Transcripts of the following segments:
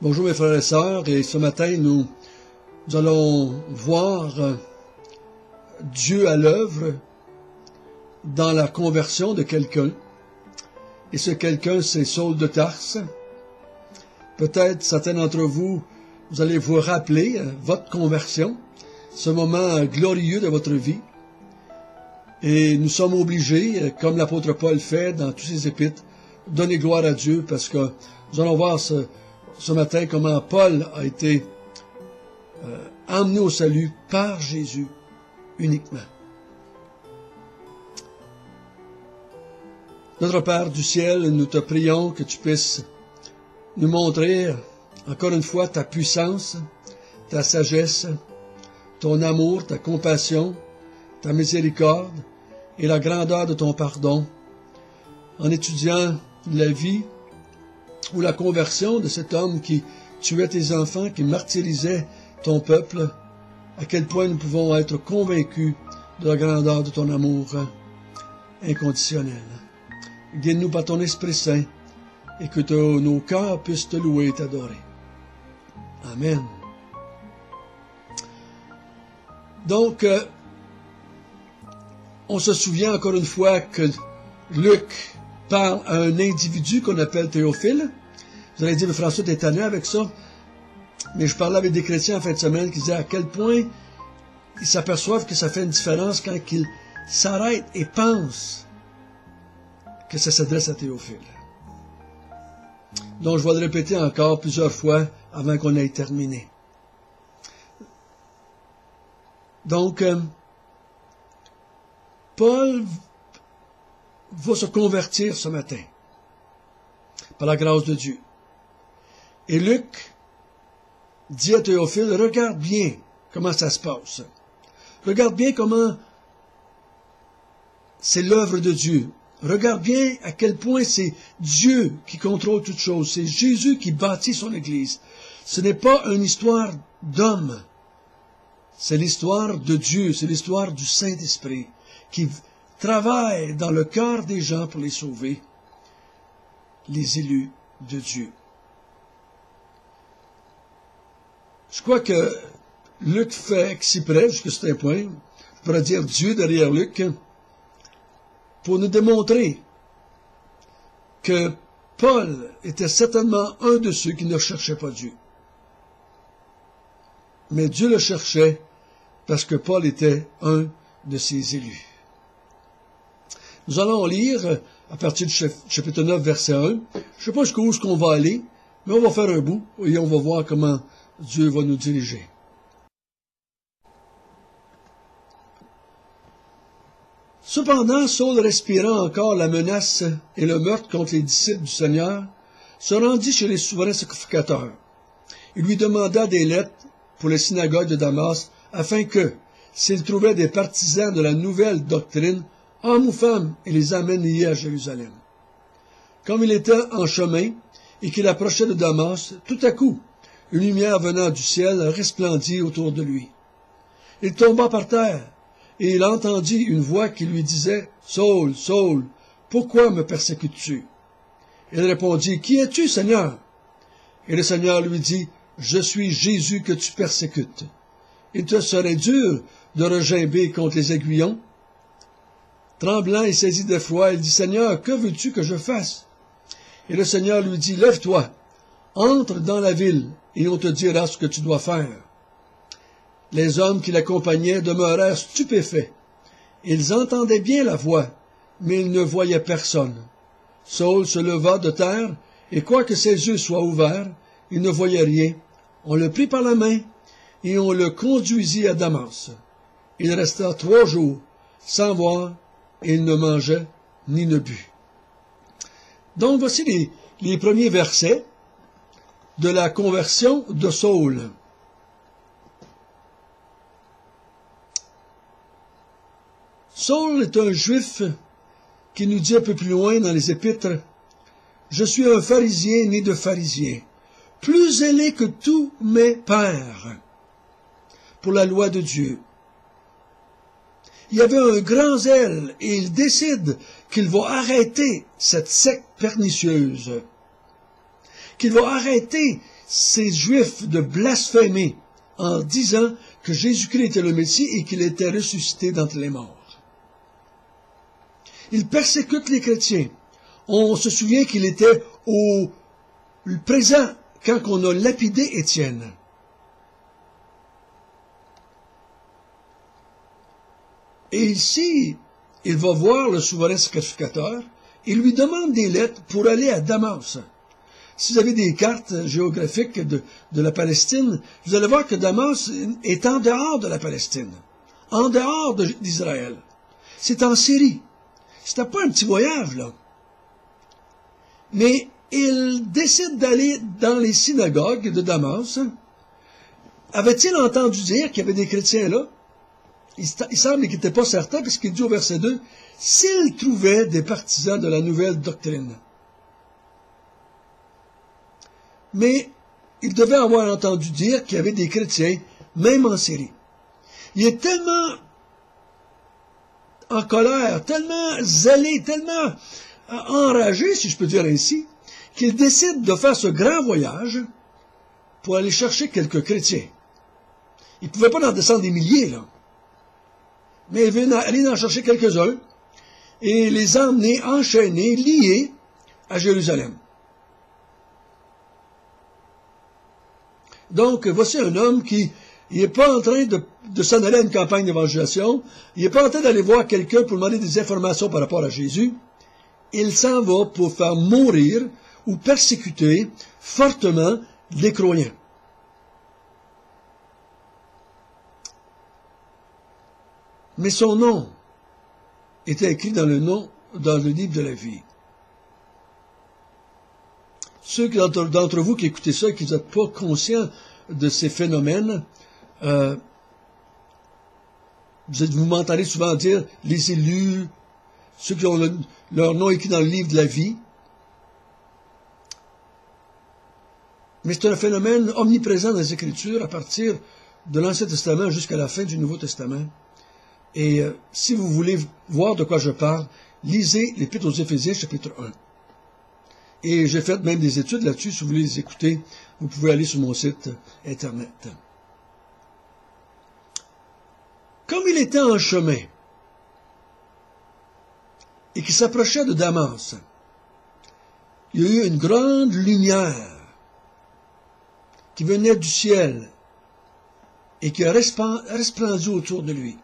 Bonjour mes frères et sœurs, et ce matin nous allons voir Dieu à l'œuvre dans la conversion de quelqu'un. Et ce quelqu'un, c'est Saul de Tarse. Peut-être certains d'entre vous, vous allez vous rappeler votre conversion, ce moment glorieux de votre vie. Et nous sommes obligés, comme l'apôtre Paul fait dans tous ses épîtres, de donner gloire à Dieu, parce que nous allons voir ce matin comment Paul a été emmené au salut par Jésus uniquement. Notre Père du ciel, nous te prions que tu puisses nous montrer encore une fois ta puissance, ta sagesse, ton amour, ta compassion, ta miséricorde et la grandeur de ton pardon en étudiant la vie ou la conversion de cet homme qui tuait tes enfants, qui martyrisait ton peuple, à quel point nous pouvons être convaincus de la grandeur de ton amour inconditionnel. Guide-nous par ton Esprit Saint et que nos cœurs puissent te louer et t'adorer. Amen. Donc, on se souvient encore une fois que Luc parle à un individu qu'on appelle Théophile. Vous allez dire, mais François, t'es tanné avec ça. Mais je parlais avec des chrétiens en fin de semaine qui disaient à quel point ils s'aperçoivent que ça fait une différence quand ils s'arrêtent et pensent que ça s'adresse à Théophile. Donc, je vais le répéter encore plusieurs fois avant qu'on ait terminé. Donc, Paul va se convertir ce matin, par la grâce de Dieu. Et Luc dit à Théophile, regarde bien comment ça se passe. Regarde bien comment c'est l'œuvre de Dieu. Regarde bien à quel point c'est Dieu qui contrôle toutes choses. C'est Jésus qui bâtit son Église. Ce n'est pas une histoire d'homme. C'est l'histoire de Dieu. C'est l'histoire du Saint-Esprit qui travaille dans le cœur des gens pour les sauver, les élus de Dieu. Je crois que Luc fait exprès, jusqu'à ce point, je pourrais dire Dieu derrière Luc, pour nous démontrer que Paul était certainement un de ceux qui ne cherchaient pas Dieu. Mais Dieu le cherchait parce que Paul était un de ses élus. Nous allons lire à partir du chapitre 9, verset 1. Je ne sais pas jusqu'où on va aller, mais on va faire un bout et on va voir comment Dieu va nous diriger. Cependant, Saul, respirant encore la menace et le meurtre contre les disciples du Seigneur, se rendit chez les souverains sacrificateurs. Il lui demanda des lettres pour les synagogues de Damas, afin que, s'il trouvait des partisans de la nouvelle doctrine, hommes ou femmes, il les amène liés à Jérusalem. Comme il était en chemin et qu'il approchait de Damas, tout à coup, une lumière venant du ciel resplendit autour de lui. Il tomba par terre, et il entendit une voix qui lui disait, « Saul, Saul, pourquoi me persécutes-tu » Il répondit, « Qui es-tu, Seigneur » Et le Seigneur lui dit, « Je suis Jésus que tu persécutes. Il te serait dur de regimber contre les aiguillons. » Tremblant et saisi d'effroi, il dit, « Seigneur, que veux-tu que je fasse » Et le Seigneur lui dit, « Lève-toi, entre dans la ville, et on te dira ce que tu dois faire. » Les hommes qui l'accompagnaient demeurèrent stupéfaits. Ils entendaient bien la voix, mais ils ne voyaient personne. Saul se leva de terre, et quoique ses yeux soient ouverts, il ne voyait rien. On le prit par la main, et on le conduisit à Damas. Il resta 3 jours, sans voir, et il ne mangeait ni ne but. Donc voici les premiers versets de la conversion de Saul. Saul est un juif qui nous dit un peu plus loin dans les épîtres, « Je suis un pharisien né de pharisiens, plus zélé que tous mes pères pour la loi de Dieu. » Il y avait un grand zèle et il décide qu'il va arrêter cette secte pernicieuse, qu'il va arrêter ces Juifs de blasphémer en disant que Jésus-Christ était le Messie et qu'il était ressuscité d'entre les morts. Ils persécutent les chrétiens. On se souvient qu'il était au présent quand on a lapidé Étienne. Et ici, il va voir le souverain sacrificateur. Il lui demande des lettres pour aller à Damas. Si vous avez des cartes géographiques de la Palestine, vous allez voir que Damas est en dehors de la Palestine, en dehors d'Israël. C'est en Syrie. C'était pas un petit voyage, là. Mais il décide d'aller dans les synagogues de Damas. Avait-il entendu dire qu'il y avait des chrétiens là? Il semble qu'il n'était pas certain, puisqu'il dit au verset 2, « S'il trouvait des partisans de la nouvelle doctrine. » Mais il devait avoir entendu dire qu'il y avait des chrétiens, même en Syrie. Il est tellement en colère, tellement zélé, tellement enragé, si je peux dire ainsi, qu'il décide de faire ce grand voyage pour aller chercher quelques chrétiens. Il ne pouvait pas en descendre des milliers, là. Mais il veut aller en chercher quelques-uns et les emmener enchaînés, liés à Jérusalem. Donc, voici un homme qui n'est pas en train de s'en aller à une campagne d'évangélisation, il n'est pas en train d'aller voir quelqu'un pour demander des informations par rapport à Jésus. Il s'en va pour faire mourir ou persécuter fortement les croyants. Mais son nom était écrit dans le livre de la vie. Ceux d'entre vous qui écoutez ça et qui n'êtes pas conscients de ces phénomènes, vous m'entendez souvent dire les élus, ceux qui ont leur nom écrit dans le livre de la vie. Mais c'est un phénomène omniprésent dans les Écritures à partir de l'Ancien Testament jusqu'à la fin du Nouveau Testament. Et si vous voulez voir de quoi je parle, lisez l'Épître aux Éphésiens, chapitre 1. Et j'ai fait même des études là-dessus. Si vous voulez les écouter, vous pouvez aller sur mon site Internet. Comme il était en chemin et qu'il s'approchait de Damas, il y a eu une grande lumière qui venait du ciel et qui a resplendu autour de lui.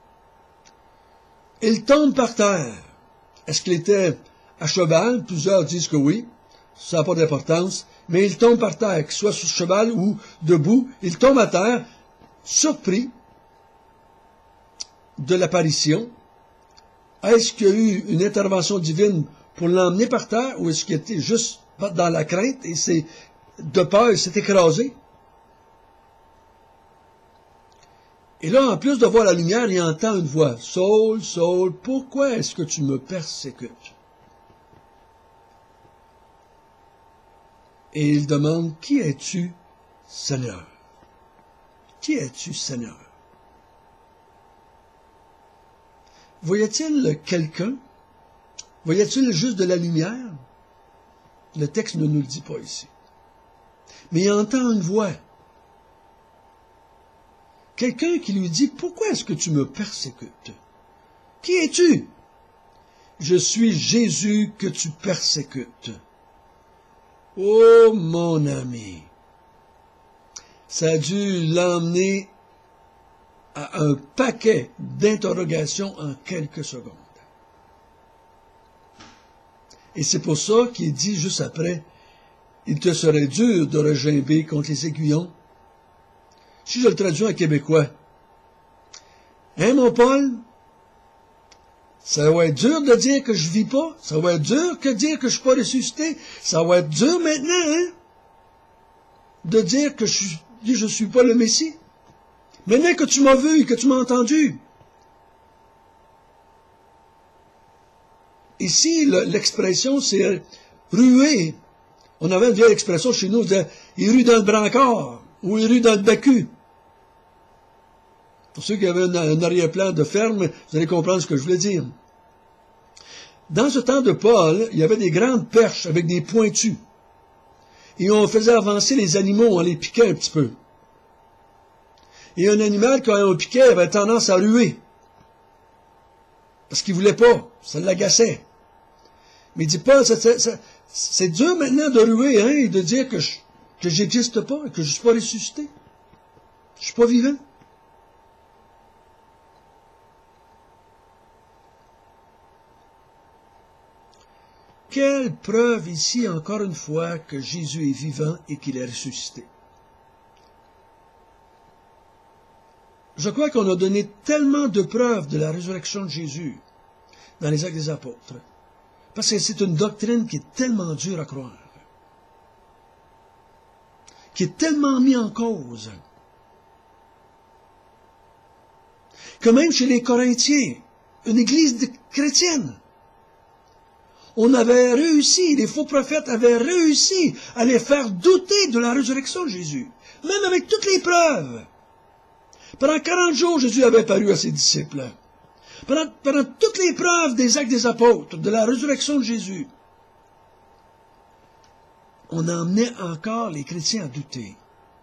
Il tombe par terre. Est-ce qu'il était à cheval? Plusieurs disent que oui. Ça n'a pas d'importance. Mais il tombe par terre, qu'il soit sur cheval ou debout. Il tombe à terre, surpris de l'apparition. Est-ce qu'il y a eu une intervention divine pour l'emmener par terre ou est-ce qu'il était juste dans la crainte et de peur, il s'est écrasé? Et là, en plus de voir la lumière, il entend une voix. « Saul, Saul, pourquoi est-ce que tu me persécutes? » Et il demande, « Qui es-tu, Seigneur? Qui es-tu, Seigneur? » Voyait-il quelqu'un? Voyait-il juste de la lumière? Le texte ne nous le dit pas ici. Mais il entend une voix. Quelqu'un qui lui dit, « Pourquoi est-ce que tu me persécutes? Qui es-tu? » « Je suis Jésus que tu persécutes. » Oh, mon ami! Ça a dû l'emmener à un paquet d'interrogations en quelques secondes. Et c'est pour ça qu'il dit juste après, « Il te serait dur de regimber contre les aiguillons. » Si je le traduis en québécois, « Hein, mon Paul? Ça va être dur de dire que je vis pas. Ça va être dur de dire que je suis pas ressuscité. Ça va être dur maintenant, hein? De dire que je suis pas le Messie. Maintenant que tu m'as vu et que tu m'as entendu. » Ici, l'expression, c'est ruer. On avait une vieille expression chez nous, il rue dans le brancard ou il rue dans le bacu. Pour ceux qui avaient un arrière-plan de ferme, vous allez comprendre ce que je voulais dire. Dans ce temps de Paul, il y avait des grandes perches avec des pointus. Et on faisait avancer les animaux, on les piquait un petit peu. Et un animal, quand on piquait, avait tendance à ruer. Parce qu'il voulait pas, ça l'agaçait. Mais il dit pas, c'est dur maintenant de ruer, hein, et de dire que j'existe pas, que je suis pas ressuscité. Je suis pas vivant. Quelle preuve ici, encore une fois, que Jésus est vivant et qu'il est ressuscité. Je crois qu'on a donné tellement de preuves de la résurrection de Jésus dans les Actes des Apôtres, parce que c'est une doctrine qui est tellement dure à croire, qui est tellement mise en cause, que même chez les Corinthiens, une église chrétienne, on avait réussi, les faux prophètes avaient réussi à les faire douter de la résurrection de Jésus, même avec toutes les preuves. Pendant 40 jours, Jésus avait paru à ses disciples. Pendant toutes les preuves des Actes des Apôtres, de la résurrection de Jésus, on emmenait encore les chrétiens à douter.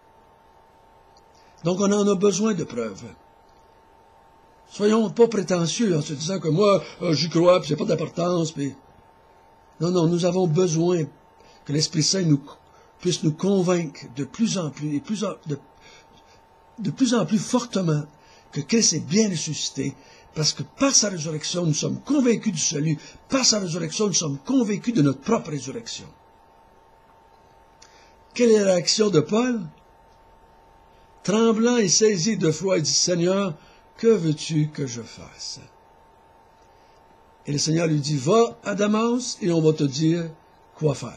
Donc on en a besoin de preuves. Soyons pas prétentieux en se disant que moi, j'y crois, puis c'est pas d'importance, puis... Non, non, nous avons besoin que l'Esprit Saint puisse nous convaincre de plus en plus, et de plus en plus fortement que Christ est bien ressuscité, parce que par sa résurrection, nous sommes convaincus du salut. Par sa résurrection, nous sommes convaincus de notre propre résurrection. Quelle est la réaction de Paul? Tremblant et saisi de foi, il dit, Seigneur, que veux-tu que je fasse? Et le Seigneur lui dit, va à Damas et on va te dire quoi faire.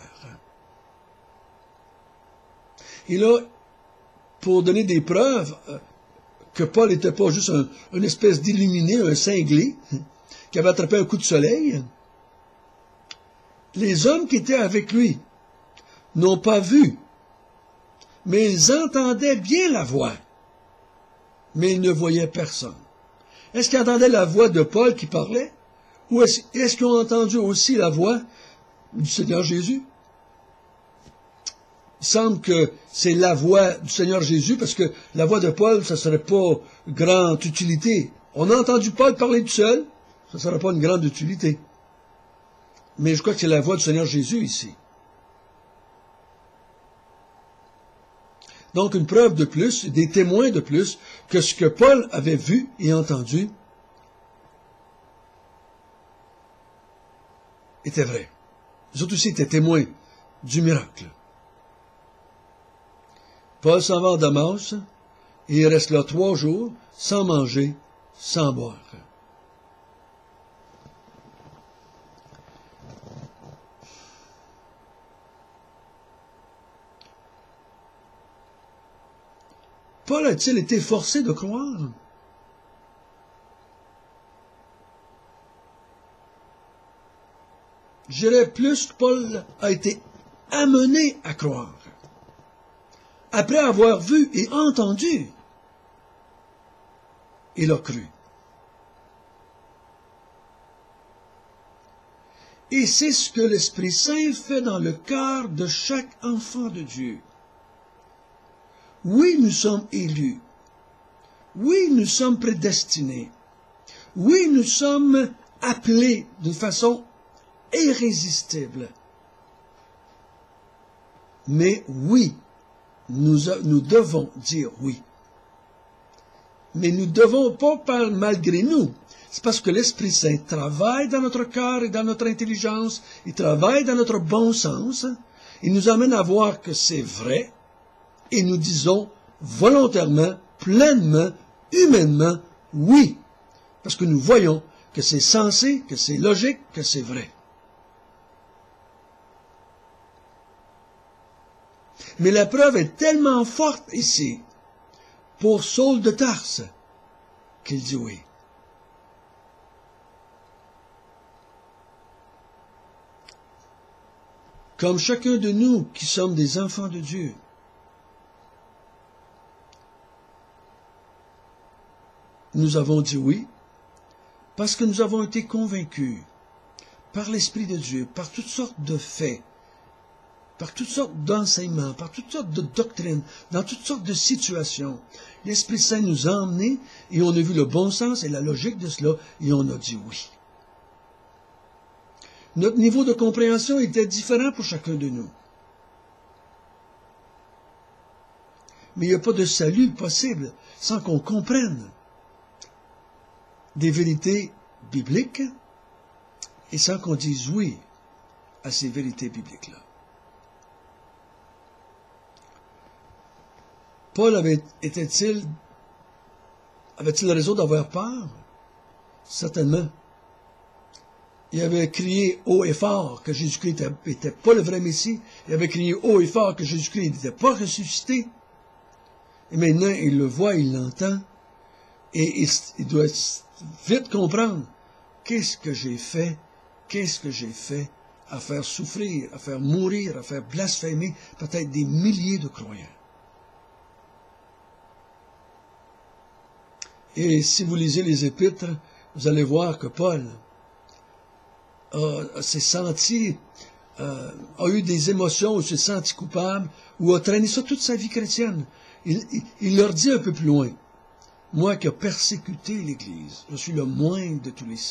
Et là, pour donner des preuves que Paul n'était pas juste une espèce d'illuminé, un cinglé, qui avait attrapé un coup de soleil, les hommes qui étaient avec lui n'ont pas vu, mais ils entendaient bien la voix, mais ils ne voyaient personne. Est-ce qu'ils entendaient la voix de Paul qui parlait? Ou est-ce qu'ils ont entendu aussi la voix du Seigneur Jésus? Il semble que c'est la voix du Seigneur Jésus, parce que la voix de Paul, ça ne serait pas grande utilité. On a entendu Paul parler tout seul, ça ne serait pas une grande utilité. Mais je crois que c'est la voix du Seigneur Jésus ici. Donc une preuve de plus, des témoins de plus, que ce que Paul avait vu et entendu était vrai. Les autres aussi étaient témoins du miracle. Paul s'en va à Damas et il reste là 3 jours sans manger, sans boire. Paul a-t-il été forcé de croire? Je dirais plus que Paul a été amené à croire. Après avoir vu et entendu, il a cru. Et c'est ce que l'Esprit Saint fait dans le cœur de chaque enfant de Dieu. Oui, nous sommes élus. Oui, nous sommes prédestinés. Oui, nous sommes appelés d'une façon irrésistible. Mais oui, nous devons dire oui. Mais nous ne devons pas parler malgré nous. C'est parce que l'Esprit Saint travaille dans notre cœur et dans notre intelligence, il travaille dans notre bon sens, il nous amène à voir que c'est vrai, et nous disons volontairement, pleinement, humainement, oui. Parce que nous voyons que c'est sensé, que c'est logique, que c'est vrai. Mais la preuve est tellement forte ici, pour Saul de Tarse, qu'il dit oui. Comme chacun de nous qui sommes des enfants de Dieu, nous avons dit oui, parce que nous avons été convaincus par l'Esprit de Dieu, par toutes sortes de faits, par toutes sortes d'enseignements, par toutes sortes de doctrines, dans toutes sortes de situations. L'Esprit Saint nous a emmenés et on a vu le bon sens et la logique de cela et on a dit oui. Notre niveau de compréhension était différent pour chacun de nous. Mais il n'y a pas de salut possible sans qu'on comprenne des vérités bibliques et sans qu'on dise oui à ces vérités bibliques-là. Paul avait-il raison d'avoir peur? Certainement. Il avait crié haut et fort que Jésus-Christ n'était pas le vrai Messie. Il avait crié haut et fort que Jésus-Christ n'était pas ressuscité. Et maintenant, il le voit, il l'entend. Et il doit vite comprendre. Qu'est-ce que j'ai fait? Qu'est-ce que j'ai fait à faire souffrir, à faire mourir, à faire blasphémer peut-être des milliers de croyants? Et si vous lisez les Épîtres, vous allez voir que Paul s'est senti, a eu des émotions, ou s'est senti coupable, ou a traîné ça toute sa vie chrétienne. Il leur dit un peu plus loin, « Moi qui ai persécuté l'Église, je suis le moindre de tous les saints. »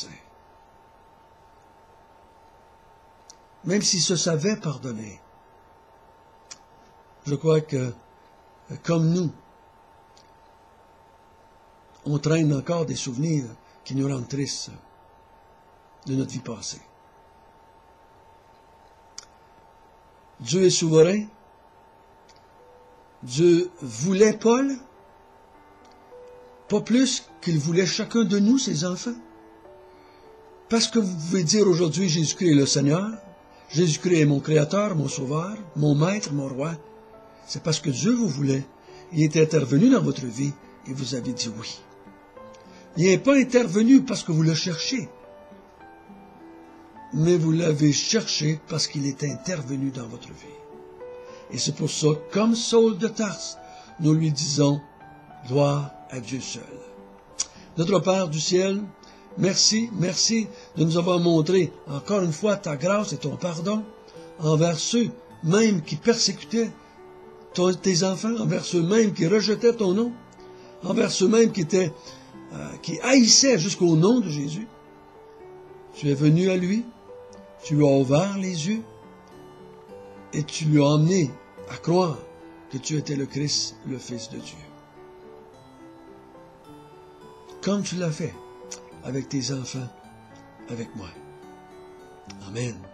Même s'il se savait pardonner, je crois que, comme nous, on traîne encore des souvenirs qui nous rendent tristes de notre vie passée. Dieu est souverain. Dieu voulait Paul, pas plus qu'il voulait chacun de nous, ses enfants. Parce que vous pouvez dire aujourd'hui, Jésus-Christ est le Seigneur, Jésus-Christ est mon Créateur, mon Sauveur, mon Maître, mon Roi. C'est parce que Dieu vous voulait. Il est intervenu dans votre vie et vous avez dit oui. Il n'est pas intervenu parce que vous le cherchez, mais vous l'avez cherché parce qu'il est intervenu dans votre vie. Et c'est pour ça, comme Saul de Tarse, nous lui disons gloire à Dieu seul. Notre Père du ciel, merci, merci de nous avoir montré encore une fois ta grâce et ton pardon envers ceux même qui persécutaient tes enfants, envers ceux même qui rejetaient ton nom, envers ceux même qui haïssaient jusqu'au nom de Jésus. Tu es venu à lui, tu lui as ouvert les yeux et tu lui as emmené à croire que tu étais le Christ, le Fils de Dieu. Comme tu l'as fait avec tes enfants, avec moi. Amen.